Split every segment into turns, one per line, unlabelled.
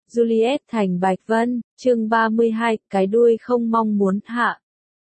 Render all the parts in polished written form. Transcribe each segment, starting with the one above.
Juliet thành Bạch Vân, chương 32, cái đuôi không mong muốn hạ.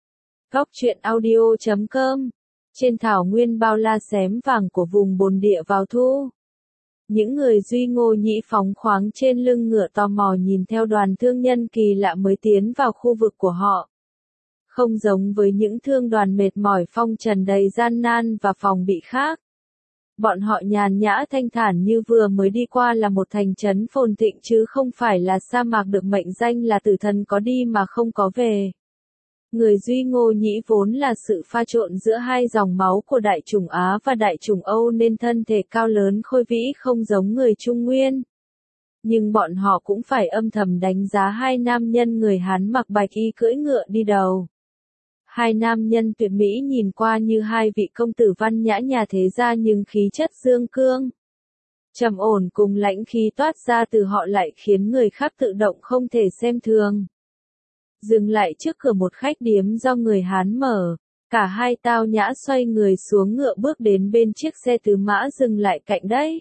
Góc truyện audio.com. Trên thảo nguyên bao la xém vàng của vùng bồn địa vào thu. Những người Duy Ngô Nhĩ phóng khoáng trên lưng ngựa tò mò nhìn theo đoàn thương nhân kỳ lạ mới tiến vào khu vực của họ. Không giống với những thương đoàn mệt mỏi phong trần đầy gian nan và phòng bị khác. Bọn họ nhàn nhã thanh thản như vừa mới đi qua là một thành trấn phồn thịnh chứ không phải là sa mạc được mệnh danh là tử thần có đi mà không có về. Người Duy Ngô Nhĩ vốn là sự pha trộn giữa hai dòng máu của đại chủng Á và đại chủng Âu nên thân thể cao lớn khôi vĩ không giống người Trung Nguyên. Nhưng bọn họ cũng phải âm thầm đánh giá hai nam nhân người Hán mặc bạch y cưỡi ngựa đi đầu. Hai nam nhân tuyệt mỹ nhìn qua như hai vị công tử văn nhã nhà thế gia nhưng khí chất dương cương, trầm ổn cùng lãnh khí toát ra từ họ lại khiến người khác tự động không thể xem thường. Dừng lại trước cửa một khách điếm do người Hán mở, cả hai tao nhã xoay người xuống ngựa bước đến bên chiếc xe tứ mã dừng lại cạnh đấy.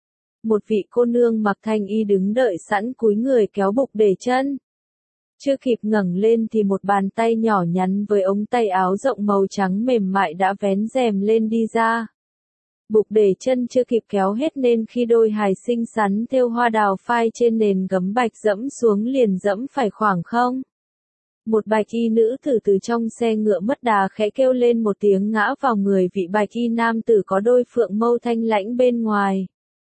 Một vị cô nương mặc thanh y đứng đợi sẵn cúi người kéo bục để chân. Chưa kịp ngẩng lên thì một bàn tay nhỏ nhắn với ống tay áo rộng màu trắng mềm mại đã vén rèm lên đi ra. Bục để chân chưa kịp kéo hết nên khi đôi hài xinh xắn thêu hoa đào phai trên nền gấm bạch dẫm xuống liền dẫm phải khoảng không. Một bạch y nữ tử từ trong xe ngựa mất đà khẽ kêu lên một tiếng ngã vào người vị bạch y nam tử có đôi phượng mâu thanh lãnh bên ngoài.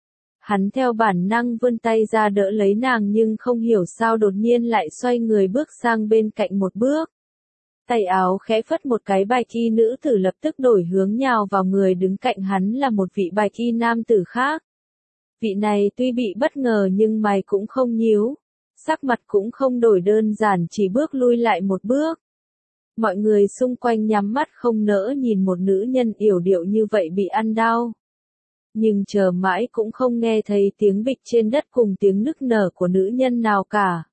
Hắn theo bản năng vươn tay ra đỡ lấy nàng nhưng không hiểu sao đột nhiên lại xoay người bước sang bên cạnh một bước. Tay áo khẽ phất một cái bạch y nữ tử lập tức đổi hướng nhào vào người đứng cạnh hắn là một vị bạch y nam tử khác. Vị này tuy bị bất ngờ nhưng mày cũng không nhíu, sắc mặt cũng không đổi đơn giản chỉ bước lui lại một bước. Mọi người xung quanh nhắm mắt không nỡ nhìn một nữ nhân yểu điệu như vậy bị ăn đau. Nhưng chờ mãi cũng không nghe thấy tiếng bịch trên đất cùng tiếng nức nở của nữ nhân nào cả.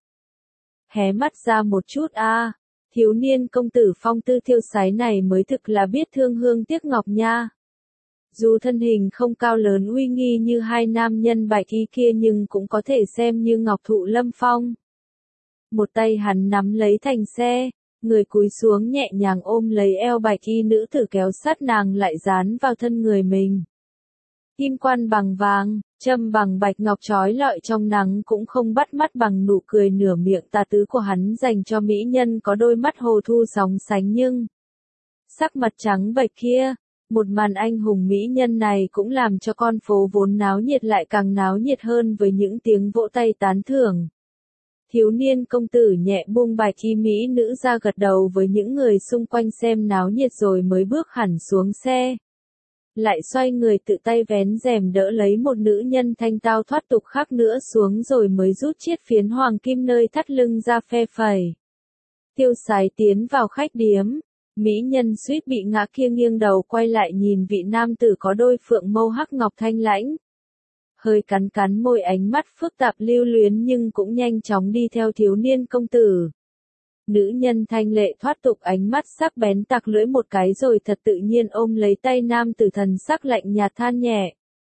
Hé mắt ra một chút thiếu niên công tử phong tư thiêu sái này mới thực là biết thương hương tiếc ngọc nha. Dù thân hình không cao lớn uy nghi như hai nam nhân bạch y kia nhưng cũng có thể xem như ngọc thụ lâm phong. Một tay hắn nắm lấy thành xe, người cúi xuống nhẹ nhàng ôm lấy eo bạch y nữ tử kéo sát nàng lại dán vào thân người mình. Kim quan bằng vàng, châm bằng bạch ngọc trói lọi trong nắng cũng không bắt mắt bằng nụ cười nửa miệng tà tứ của hắn dành cho mỹ nhân có đôi mắt hồ thu sóng sánh nhưng sắc mặt trắng bệch kia, một màn anh hùng mỹ nhân này cũng làm cho con phố vốn náo nhiệt lại càng náo nhiệt hơn với những tiếng vỗ tay tán thưởng. Thiếu niên công tử nhẹ buông bạch y mỹ nữ ra gật đầu với những người xung quanh xem náo nhiệt rồi mới bước hẳn xuống xe. Lại xoay người tự tay vén rèm đỡ lấy một nữ nhân thanh tao thoát tục khác nữa xuống rồi mới rút chiếc phiến hoàng kim nơi thắt lưng ra phe phẩy. Tiêu sái tiến vào khách điếm, mỹ nhân suýt bị ngã kia nghiêng đầu quay lại nhìn vị nam tử có đôi phượng mâu hắc ngọc thanh lãnh. Hơi cắn cắn môi ánh mắt phức tạp lưu luyến nhưng cũng nhanh chóng đi theo thiếu niên công tử. Nữ nhân thanh lệ thoát tục ánh mắt sắc bén tặc lưỡi một cái rồi thật tự nhiên ôm lấy tay nam tử thần sắc lạnh nhạt than nhẹ.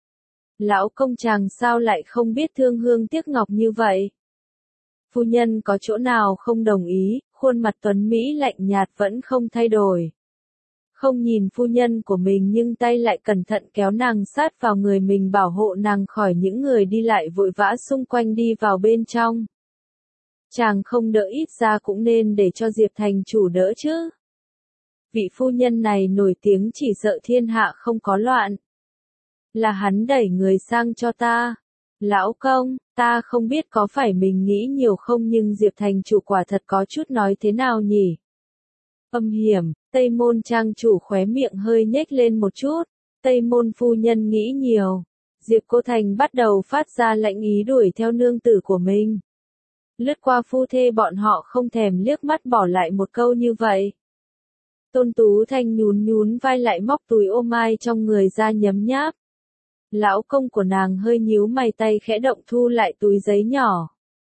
Lão công chàng sao lại không biết thương hương tiếc ngọc như vậy? Phu nhân có chỗ nào không đồng ý, khuôn mặt tuấn Mỹ lạnh nhạt vẫn không thay đổi. Không nhìn phu nhân của mình nhưng tay lại cẩn thận kéo nàng sát vào người mình bảo hộ nàng khỏi những người đi lại vội vã xung quanh đi vào bên trong. Chàng không đỡ ít ra cũng nên để cho Diệp thành chủ đỡ chứ. Vị phu nhân này nổi tiếng chỉ sợ thiên hạ không có loạn. Là hắn đẩy người sang cho ta. Lão công, ta không biết có phải mình nghĩ nhiều không nhưng Diệp thành chủ quả thật có chút nói thế nào nhỉ? Âm hiểm, Tây Môn trang chủ khóe miệng hơi nhếch lên một chút. Tây Môn phu nhân nghĩ nhiều. Diệp Cô Thành bắt đầu phát ra lệnh ý đuổi theo nương tử của mình. Lướt qua phu thê bọn họ không thèm liếc mắt bỏ lại một câu như vậy. Tôn Tú Thanh nhún nhún vai lại móc túi ô mai trong người ra nhấm nháp. Lão công của nàng hơi nhíu mày tay khẽ động thu lại túi giấy nhỏ.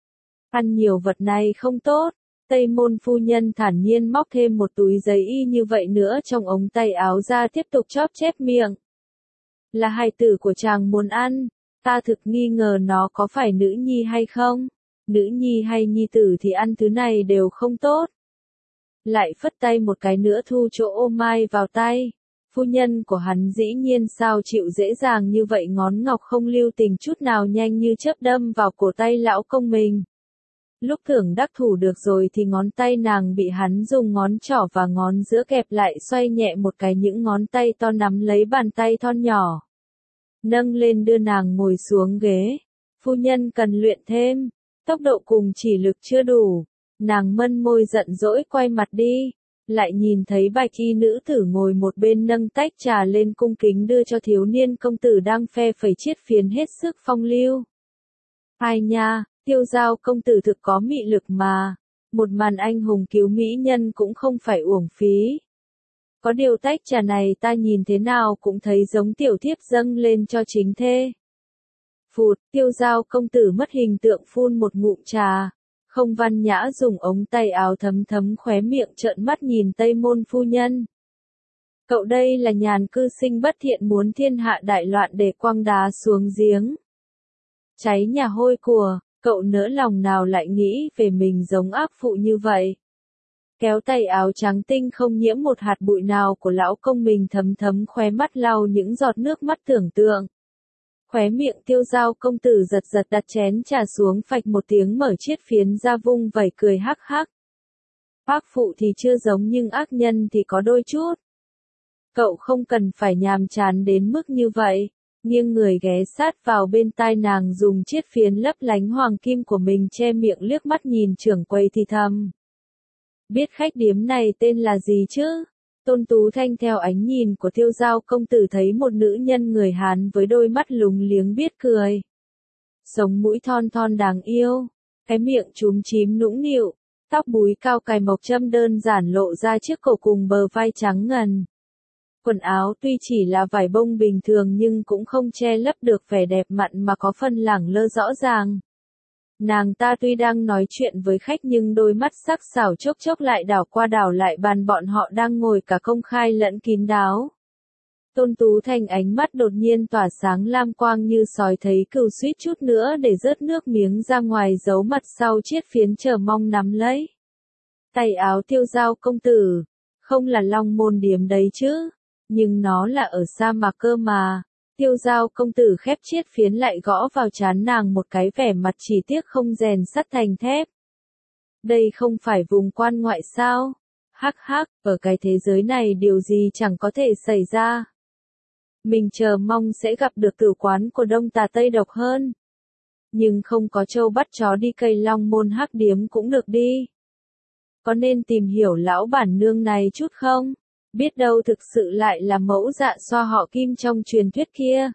Ăn nhiều vật này không tốt. Tây Môn phu nhân thản nhiên móc thêm một túi giấy y như vậy nữa trong ống tay áo ra tiếp tục chóp chép miệng. Là hài tử của chàng muốn ăn, ta thực nghi ngờ nó có phải nữ nhi hay không? nữ nhi hay nhi tử thì ăn thứ này đều không tốt. Lại phất tay một cái nữa thu chỗ ô mai vào tay. Phu nhân của hắn dĩ nhiên sao chịu dễ dàng như vậy, ngón ngọc không lưu tình chút nào nhanh như chớp đâm vào cổ tay lão công mình. Lúc tưởng đắc thủ được rồi thì ngón tay nàng bị hắn dùng ngón trỏ và ngón giữa kẹp lại, xoay nhẹ một cái, những ngón tay to nắm lấy bàn tay thon nhỏ. Nâng lên đưa nàng ngồi xuống ghế. Phu nhân cần luyện thêm. Tốc độ cùng chỉ lực chưa đủ. Nàng mân môi giận dỗi quay mặt đi. Lại nhìn thấy bạch y nữ tử ngồi một bên nâng tách trà lên cung kính đưa cho thiếu niên công tử đang phe phẩy chiết phiến hết sức phong lưu. Ai nha, Tiêu Giao công tử thực có mị lực mà. Một màn anh hùng cứu mỹ nhân cũng không phải uổng phí. Có điều tách trà này ta nhìn thế nào cũng thấy giống tiểu thiếp dâng lên cho chính thê. Phụt, Tiêu Giao công tử mất hình tượng phun một ngụm trà. Không văn nhã dùng ống tay áo thấm thấm khóe miệng trợn mắt nhìn Tây Môn phu nhân. Cậu đây là nhàn cư sinh bất thiện muốn thiên hạ đại loạn để quăng đá xuống giếng. Cháy nhà hôi của, cậu nỡ lòng nào lại nghĩ về mình giống ác phụ như vậy. Kéo tay áo trắng tinh không nhiễm một hạt bụi nào của lão công mình thấm thấm khóe mắt lau những giọt nước mắt tưởng tượng. Khóe miệng Tiêu Giao công tử giật giật đặt chén trà xuống, phạch một tiếng mở chiết phiến ra vung vẩy cười hắc hắc. Ác phụ thì chưa giống nhưng ác nhân thì có đôi chút. Cậu không cần phải nhàm chán đến mức như vậy. Nghiêng người ghé sát vào bên tai nàng, dùng chiết phiến lấp lánh hoàng kim của mình che miệng liếc mắt nhìn trưởng quầy thì thầm. Biết khách điếm này tên là gì chứ? Tôn Tú Thanh theo ánh nhìn của Tiêu Giao công tử thấy một nữ nhân người Hán với đôi mắt lúng liếng biết cười. Sống mũi thon thon đáng yêu, cái miệng chúm chím nũng nịu, tóc búi cao cài mộc châm đơn giản lộ ra chiếc cổ cùng bờ vai trắng ngần. Quần áo tuy chỉ là vải bông bình thường nhưng cũng không che lấp được vẻ đẹp mặn mà có phần lẳng lơ rõ ràng. Nàng ta tuy đang nói chuyện với khách nhưng đôi mắt sắc sảo chốc chốc lại đảo qua đảo lại bàn bọn họ đang ngồi cả công khai lẫn kín đáo. Tôn Tú Thanh ánh mắt đột nhiên tỏa sáng lam quang như sói thấy cừu, suýt chút nữa để rớt nước miếng ra ngoài, giấu mặt sau chiết phiến chờ mong nắm lấy. Tay áo Tiêu Giao công tử, không là Long Môn điếm đấy chứ, nhưng nó là ở sa mạc cơ mà. Tiêu Giao công tử khép chiết phiến lại gõ vào trán nàng một cái, vẻ mặt chỉ tiếc không rèn sắt thành thép. Đây không phải vùng quan ngoại sao? Hắc hắc, ở cái thế giới này điều gì chẳng có thể xảy ra. Mình chờ mong sẽ gặp được tử quán của Đông Tà Tây Độc hơn. Nhưng không có trâu bắt chó đi cây Long Môn hắc điếm cũng được đi. Có nên tìm hiểu lão bản nương này chút không? Biết đâu thực sự lại là mẫu dạ xoa họ Kim trong truyền thuyết kia.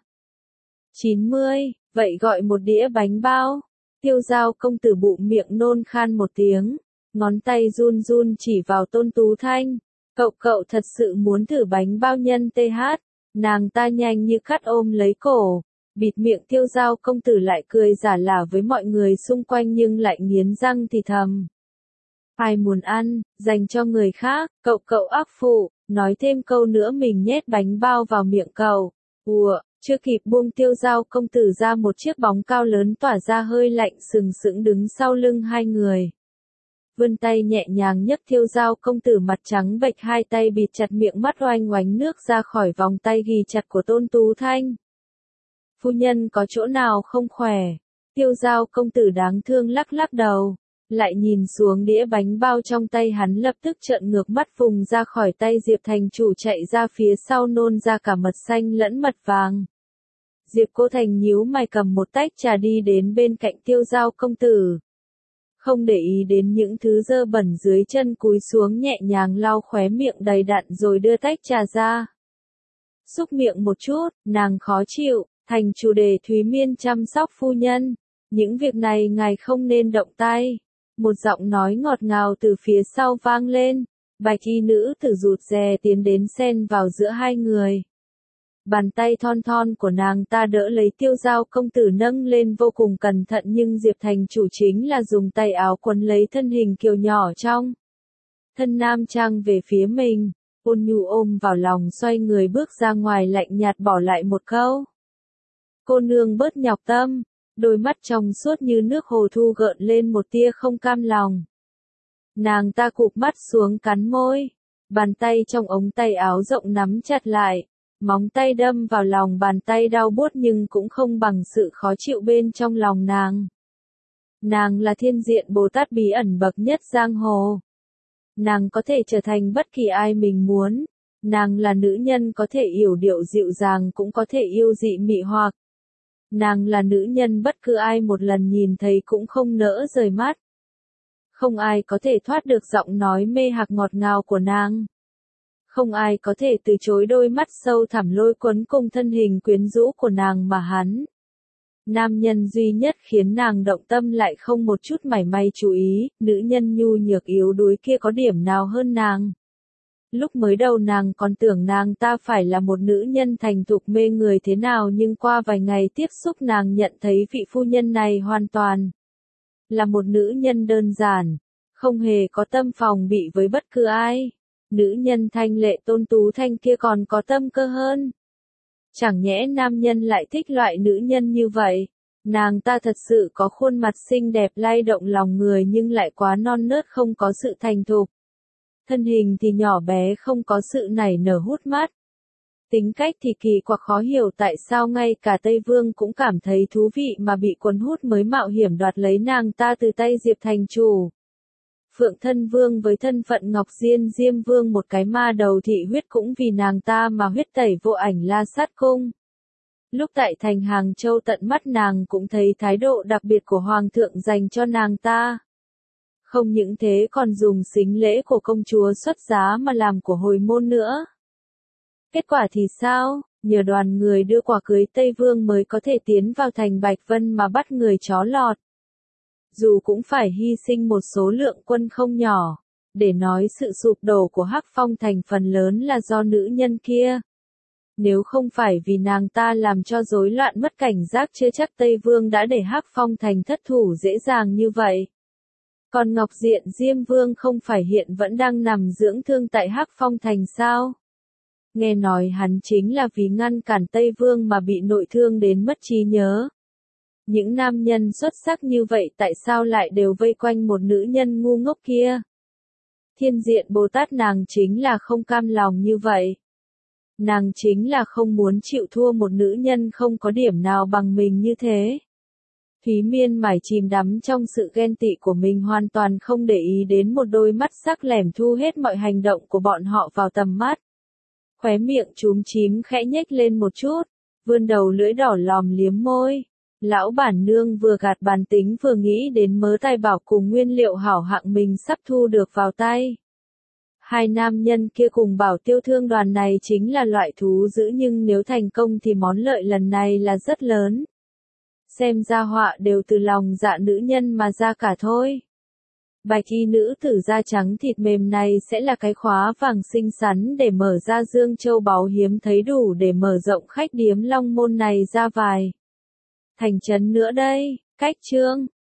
90, vậy gọi một đĩa bánh bao. Tiêu Giao công tử bụng miệng nôn khan một tiếng, ngón tay run run chỉ vào Tôn Tú Thanh. Cậu thật sự muốn thử bánh bao nhân TH? Nàng ta nhanh như cắt ôm lấy cổ, bịt miệng Tiêu Giao công tử lại cười giả lả với mọi người xung quanh nhưng lại nghiến răng thì thầm. Ai muốn ăn, dành cho người khác, cậu ác phụ. Nói thêm câu nữa mình nhét bánh bao vào miệng cậu. Chưa kịp buông Tiêu Giao công tử ra, một chiếc bóng cao lớn tỏa ra hơi lạnh sừng sững đứng sau lưng hai người. Vươn tay nhẹ nhàng nhấc Tiêu Giao công tử mặt trắng bệch, hai tay bịt chặt miệng mắt oanh oánh nước ra khỏi vòng tay ghi chặt của Tôn Tú Thanh. Phu nhân có chỗ nào không khỏe? Tiêu Giao công tử đáng thương lắc lắc đầu. Lại nhìn xuống đĩa bánh bao trong tay hắn, lập tức trợn ngược mắt vùng ra khỏi tay Diệp Thành chủ, chạy ra phía sau nôn ra cả mật xanh lẫn mật vàng. Diệp Cô Thành nhíu mày cầm một tách trà đi đến bên cạnh Tiêu Giao công tử. Không để ý đến những thứ dơ bẩn dưới chân, cúi xuống nhẹ nhàng lau khóe miệng đầy đặn rồi đưa tách trà ra. Xúc miệng một chút, nàng khó chịu, thành chủ đề Thúy Miên chăm sóc phu nhân. Những việc này ngài không nên động tay. Một giọng nói ngọt ngào từ phía sau vang lên, bạch y nữ tử rụt rè tiến đến xen vào giữa hai người. Bàn tay thon thon của nàng ta đỡ lấy Tiêu Giao công tử nâng lên vô cùng cẩn thận, nhưng Diệp Thành chủ chính là dùng tay áo quấn lấy thân hình kiều nhỏ trong thân nam trang về phía mình, ôn nhu ôm vào lòng, xoay người bước ra ngoài, lạnh nhạt bỏ lại một câu. Cô nương bớt nhọc tâm. Đôi mắt trong suốt như nước hồ thu gợn lên một tia không cam lòng. Nàng ta cụp mắt xuống cắn môi. Bàn tay trong ống tay áo rộng nắm chặt lại. Móng tay đâm vào lòng bàn tay đau buốt nhưng cũng không bằng sự khó chịu bên trong lòng nàng. Nàng là thiên diện Bồ Tát bí ẩn bậc nhất giang hồ. Nàng có thể trở thành bất kỳ ai mình muốn. Nàng là nữ nhân có thể yểu điệu dịu dàng cũng có thể yêu dị mị hoặc. Nàng là nữ nhân bất cứ ai một lần nhìn thấy cũng không nỡ rời mắt. Không ai có thể thoát được giọng nói mê hoặc ngọt ngào của nàng. Không ai có thể từ chối đôi mắt sâu thẳm lôi cuốn cùng thân hình quyến rũ của nàng mà hắn. Nam nhân duy nhất khiến nàng động tâm lại không một chút mảy may chú ý, nữ nhân nhu nhược yếu đuối kia có điểm nào hơn nàng. Lúc mới đầu nàng còn tưởng nàng ta phải là một nữ nhân thành thục mê người thế nào nhưng qua vài ngày tiếp xúc nàng nhận thấy vị phu nhân này hoàn toàn là một nữ nhân đơn giản, không hề có tâm phòng bị với bất cứ ai. Nữ nhân thanh lệ tôn tú thanh kia còn có tâm cơ hơn. Chẳng nhẽ nam nhân lại thích loại nữ nhân như vậy. Nàng ta thật sự có khuôn mặt xinh đẹp lay động lòng người nhưng lại quá non nớt không có sự thành thục. Thân hình thì nhỏ bé không có sự nảy nở hút mắt. Tính cách thì kỳ quặc khó hiểu tại sao ngay cả Tây Vương cũng cảm thấy thú vị mà bị cuốn hút mới mạo hiểm đoạt lấy nàng ta từ tay Diệp thành chủ. Phượng Thân Vương với thân phận Ngọc Diên Diêm Vương một cái ma đầu thị huyết cũng vì nàng ta mà huyết tẩy vô ảnh La Sát Cung. Lúc tại thành Hàng Châu tận mắt nàng cũng thấy thái độ đặc biệt của Hoàng thượng dành cho nàng ta. Không những thế còn dùng sính lễ của công chúa xuất giá mà làm của hồi môn nữa. Kết quả thì sao? Nhờ đoàn người đưa quà cưới Tây Vương mới có thể tiến vào thành Bạch Vân mà bắt người chó lọt. Dù cũng phải hy sinh một số lượng quân không nhỏ, để nói sự sụp đổ của Hắc Phong thành phần lớn là do nữ nhân kia. Nếu không phải vì nàng ta làm cho rối loạn mất cảnh giác chưa chắc Tây Vương đã để Hắc Phong thành thất thủ dễ dàng như vậy. Còn Ngọc Diện Diêm Vương không phải hiện vẫn đang nằm dưỡng thương tại Hắc Phong thành sao? Nghe nói hắn chính là vì ngăn cản Tây Vương mà bị nội thương đến mất trí nhớ. Những nam nhân xuất sắc như vậy tại sao lại đều vây quanh một nữ nhân ngu ngốc kia? Thiên diện Bồ Tát nàng chính là không cam lòng như vậy. Nàng chính là không muốn chịu thua một nữ nhân không có điểm nào bằng mình như thế. Thúy Miên mải chìm đắm trong sự ghen tị của mình hoàn toàn không để ý đến một đôi mắt sắc lẻm thu hết mọi hành động của bọn họ vào tầm mắt. Khóe miệng chúm chím khẽ nhếch lên một chút, vươn đầu lưỡi đỏ lòm liếm môi. Lão bản nương vừa gạt bàn tính vừa nghĩ đến mớ tài bảo cùng nguyên liệu hảo hạng mình sắp thu được vào tay. Hai nam nhân kia cùng bảo tiêu thương đoàn này chính là loại thú dữ nhưng nếu thành công thì món lợi lần này là rất lớn. Xem ra họa đều từ lòng dạ nữ nhân mà ra cả thôi. Bạch y nữ tử da trắng thịt mềm này sẽ là cái khóa vàng xinh xắn để mở ra dương châu báu hiếm thấy đủ để mở rộng khách điếm Long Môn này ra vài thành trấn nữa đây. Cách chương